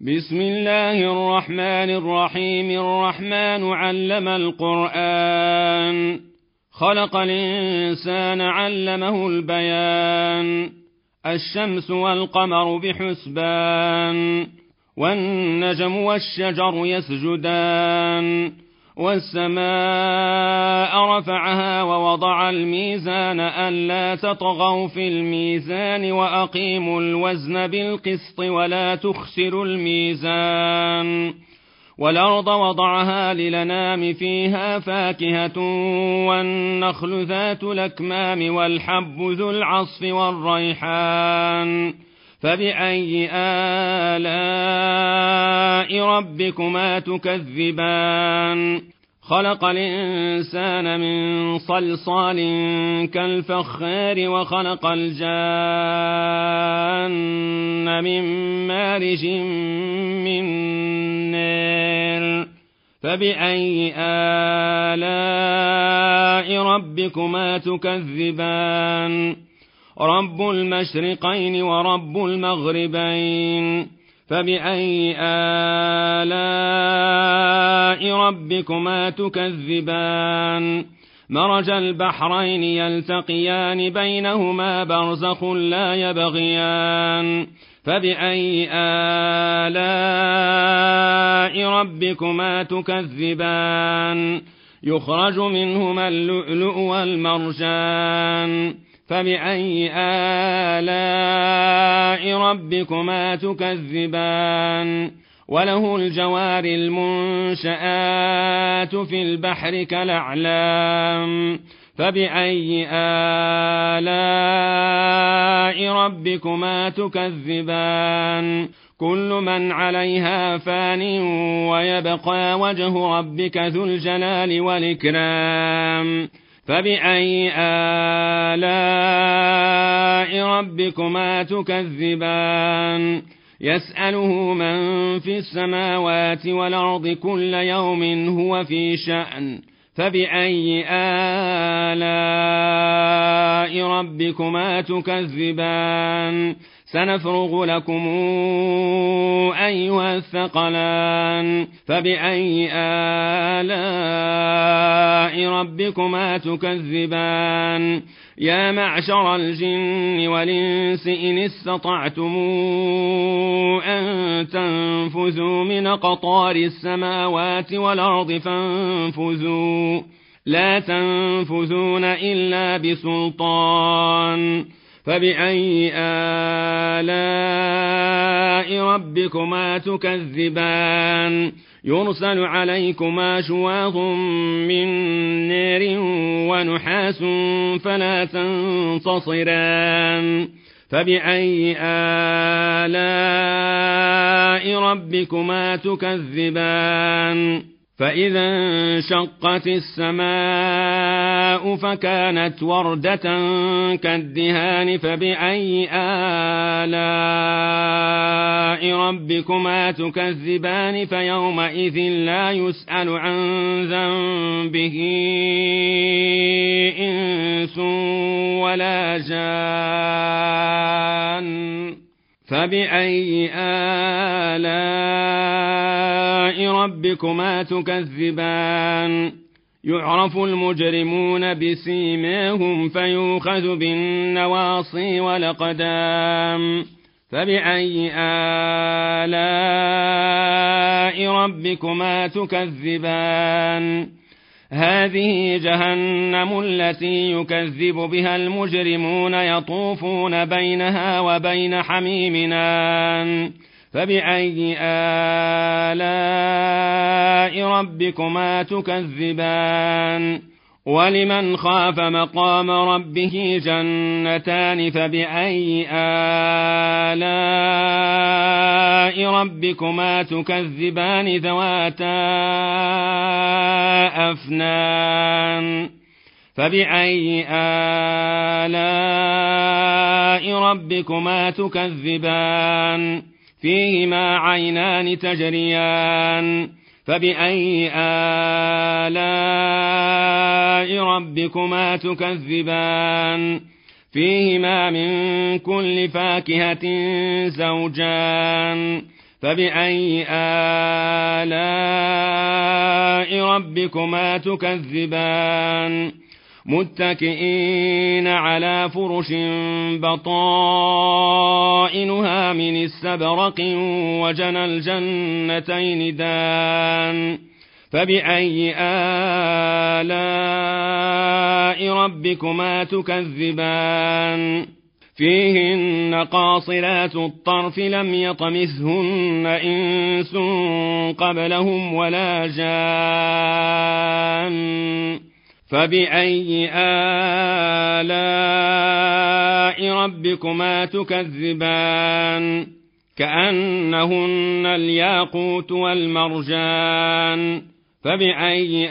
بسم الله الرحمن الرحيم. الرحمن علم القرآن، خلق الإنسان علمه البيان. الشمس والقمر بحسبان، والنجم والشجر يسجدان. والسماء رفعها ووضع الميزان ألا تطغوا في الميزان وأقيموا الوزن بالقسط ولا تخسروا الميزان. والأرض وضعها للأنام فيها فاكهة والنخل ذات الأكمام والحب ذو العصف والريحان. فبأي آلاء ربكما تكذبان؟ خلق الإنسان من صلصال كالفخار وخلق الجان من مارج من نار. فبأي آلاء ربكما تكذبان؟ رب المشرقين ورب المغربين. فبأي آلاء ربكما تكذبان؟ مرج البحرين يلتقيان بينهما برزخ لا يبغيان. فبأي آلاء ربكما تكذبان؟ يخرج منهما اللؤلؤ والمرجان. فبأي آلاء ربكما تكذبان؟ وله الجوار المنشآت في البحر كالأعلام. فبأي آلاء ربكما تكذبان؟ كل من عليها فان ويبقى وجه ربك ذو الجلال والإكرام. فبأي آلاء ربكما تكذبان؟ يسأله من في السماوات والأرض كل يوم هو في شأن. فبأي آلاء ربكما تكذبان؟ سنفرغ لكم أيها الثقلان. فبأي آلاء ربكما تكذبان؟ يا معشر الجن والإنس إن استطعتم أن تنفذوا من أقطار السماوات والأرض فانفذوا، لا تنفذون إلا بسلطان. فبأي آلاء ربكما تكذبان؟ يرسل عليكما شواظ من نار ونحاس فلا تنتصران. فبأي آلاء ربكما تكذبان؟ فإذا انشقت السماء فكانت وردة كالدهان. فبأي آلاء ربكما تكذبان؟ فيومئذ لا يسأل عن ذنبه إنس ولا جان. فبأي آلاء ربكما تكذبان؟ يعرف المجرمون بسيماهم فيؤخذ بالنواصي والأقدام. فبأي آلاء ربكما تكذبان؟ هذه جهنم التي يكذب بها المجرمون يطوفون بينها وبين حميم آن. فبأي آلاء ربكما تكذبان؟ ولمن خاف مقام ربه جنتان. فبأي آلاء ربكما تكذبان؟ ذواتا أفنان. فبأي آلاء ربكما تكذبان؟ فيهما عينان تجريان. فبأي آلاء ربكما تكذبان؟ فيهما من كل فاكهة زوجان. فبأي آلاء ربكما تكذبان متكئين على فرش بطائنها من استبرق وجنى الجنتين دان فبأي آلاء ربكما تكذبان فيهن قاصرات الطرف لم يطمثهن إنس قبلهم ولا جان فبأي آلاء ربكما تكذبان كأنهن الياقوت والمرجان فبأي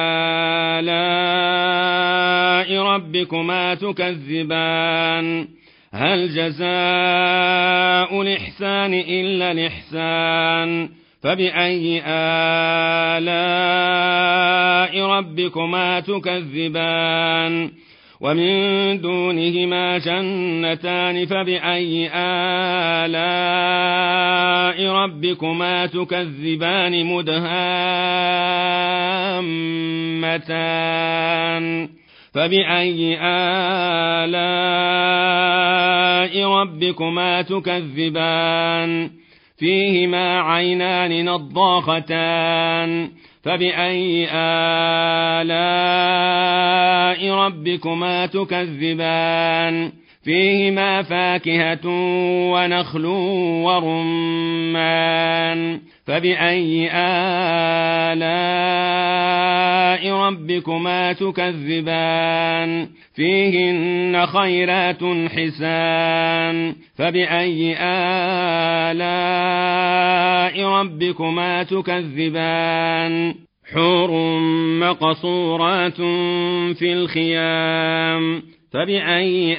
آلاء ربكما تكذبان هل جزاء الإحسان إلا الإحسان فبأي آلاء ربكما تكذبان ومن دونهما جنتان فبأي آلاء ربكما تكذبان مدهامتان فبأي آلاء ربكما تكذبان فيهما عينان نضاختان فبأي آلاء ربكما تكذبان فيهما فاكهة ونخل ورمان فبأي آلاء ربكما تكذبان فيهن خيرات حسان فبأي آلاء ربكما تكذبان حور مقصورات في الخيام فبأي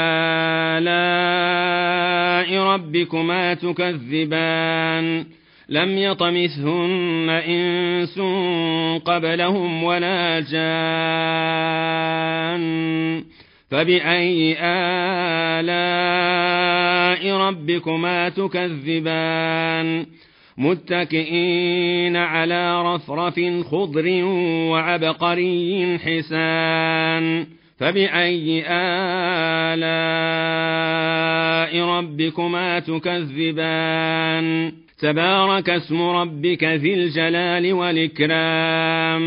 آلاء ربكما تكذبان لم يطمثهن إنس قبلهم ولا جان فبأي آلاء ربكما تكذبان متكئين على رفرف خضر وعبقري حسان فبأي آلاء ربكما تكذبان تبارك اسم ربك ذي الجلال والإكرام